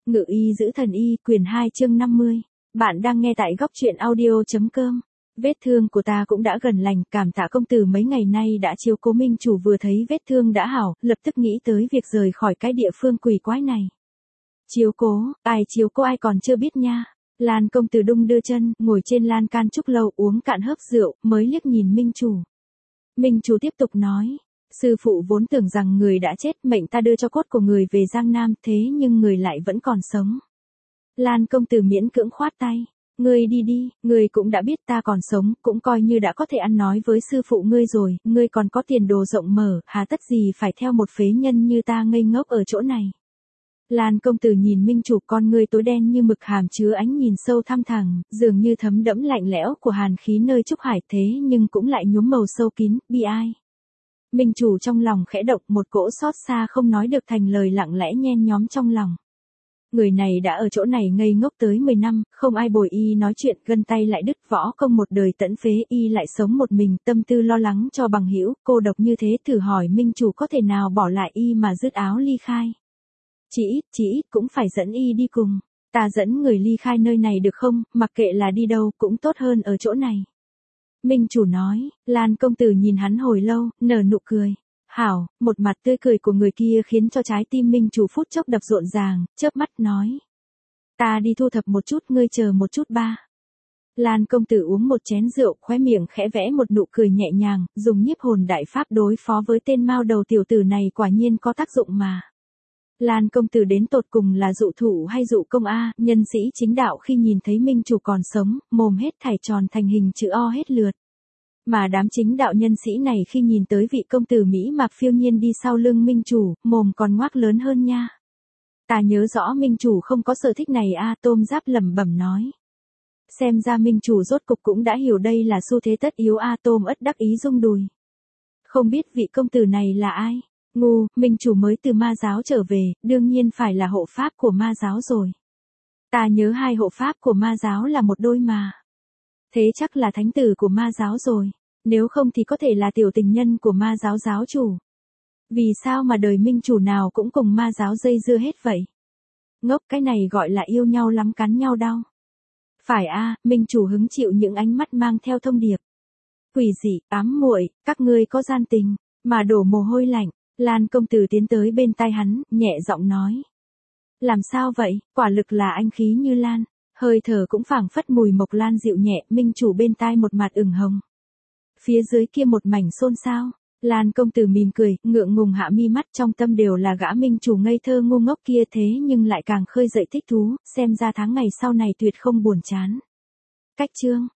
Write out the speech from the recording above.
Ngự y giữ thần y, quyển 2 chương 50. Bạn đang nghe tại góc truyện audio.com. Vết thương của ta cũng đã gần lành, cảm tạ công tử mấy ngày nay đã chiếu cố minh chủ, vừa thấy vết thương đã hảo, lập tức nghĩ tới việc rời khỏi cái địa phương quỷ quái này. Chiếu cố ai còn chưa biết nha. Lan công tử đung đưa chân, ngồi trên lan can trúc lâu uống cạn hớp rượu, mới liếc nhìn minh chủ. Minh chủ tiếp tục nói. Sư phụ vốn tưởng rằng người đã chết, mệnh ta đưa cho cốt của người về Giang Nam, thế nhưng người lại vẫn còn sống. Lan công tử miễn cưỡng khoát tay. Ngươi đi đi, ngươi cũng đã biết ta còn sống, cũng coi như đã có thể ăn nói với sư phụ ngươi rồi, ngươi còn có tiền đồ rộng mở, hà tất gì phải theo một phế nhân như ta ngây ngốc ở chỗ này. Lan công tử nhìn minh chủ, con ngươi tối đen như mực, hàm chứa ánh nhìn sâu thăm thẳm, dường như thấm đẫm lạnh lẽo của hàn khí nơi trúc hải, thế nhưng cũng lại nhuốm màu sâu kín, bi ai. Minh chủ trong lòng khẽ động, một cỗ xót xa không nói được thành lời lặng lẽ nhen nhóm trong lòng. Người này đã ở chỗ này ngây ngốc tới 10 năm, không ai bồi y nói chuyện, gân tay lại đứt, võ công một đời tẫn phế, y lại sống một mình, tâm tư lo lắng cho bằng hữu, cô độc như thế, thử hỏi minh chủ có thể nào bỏ lại y mà dứt áo ly khai. Chỉ ít cũng phải dẫn y đi cùng. Ta dẫn người ly khai nơi này được không, mặc kệ là đi đâu cũng tốt hơn ở chỗ này. Minh chủ nói. Lan công tử nhìn hắn hồi lâu, nở nụ cười. Hảo, một mặt tươi cười của người kia khiến cho trái tim minh chủ phút chốc đập rộn ràng, chớp mắt nói. Ta đi thu thập một chút, ngươi chờ một chút ba. Lan công tử uống một chén rượu, khóe miệng khẽ vẽ một nụ cười nhẹ nhàng, dùng nhiếp hồn đại pháp đối phó với tên mao đầu tiểu tử này quả nhiên có tác dụng mà. Lan công tử đến tột cùng là dụ thủ hay dụ công a? Nhân sĩ chính đạo khi nhìn thấy minh chủ còn sống, mồm hết thảy tròn thành hình chữ O hết lượt. Mà đám chính đạo nhân sĩ này khi nhìn tới vị công tử Mỹ mạc phiêu nhiên đi sau lưng minh chủ, mồm còn ngoác lớn hơn nha. Ta nhớ rõ minh chủ không có sở thích này a, Tôm Giáp lẩm bẩm nói. Xem ra minh chủ rốt cục cũng đã hiểu đây là xu thế tất yếu a, Tôm ất đắc ý rung đùi. Không biết vị công tử này là ai? Ngu, minh chủ mới từ ma giáo trở về, đương nhiên phải là hộ pháp của ma giáo rồi. Ta nhớ hai hộ pháp của ma giáo là một đôi mà. Thế chắc là thánh tử của ma giáo rồi, nếu không thì có thể là tiểu tình nhân của ma giáo giáo chủ. Vì sao mà đời minh chủ nào cũng cùng ma giáo dây dưa hết vậy? Ngốc, cái này gọi là yêu nhau lắm cắn nhau đau. Phải a, minh chủ hứng chịu những ánh mắt mang theo thông điệp. Quỷ dị, ám muội, các ngươi có gian tình, mà đổ mồ hôi lạnh. Lan công tử tiến tới bên tai hắn, nhẹ giọng nói. Làm sao vậy, quả lực là anh khí như lan, hơi thở cũng phảng phất mùi mộc lan dịu nhẹ, minh chủ bên tai một mặt ửng hồng. Phía dưới kia một mảnh xôn xao, Lan công tử mỉm cười, ngượng ngùng hạ mi mắt, trong tâm đều là gã minh chủ ngây thơ ngu ngốc kia, thế nhưng lại càng khơi dậy thích thú, xem ra tháng ngày sau này tuyệt không buồn chán. Cách chương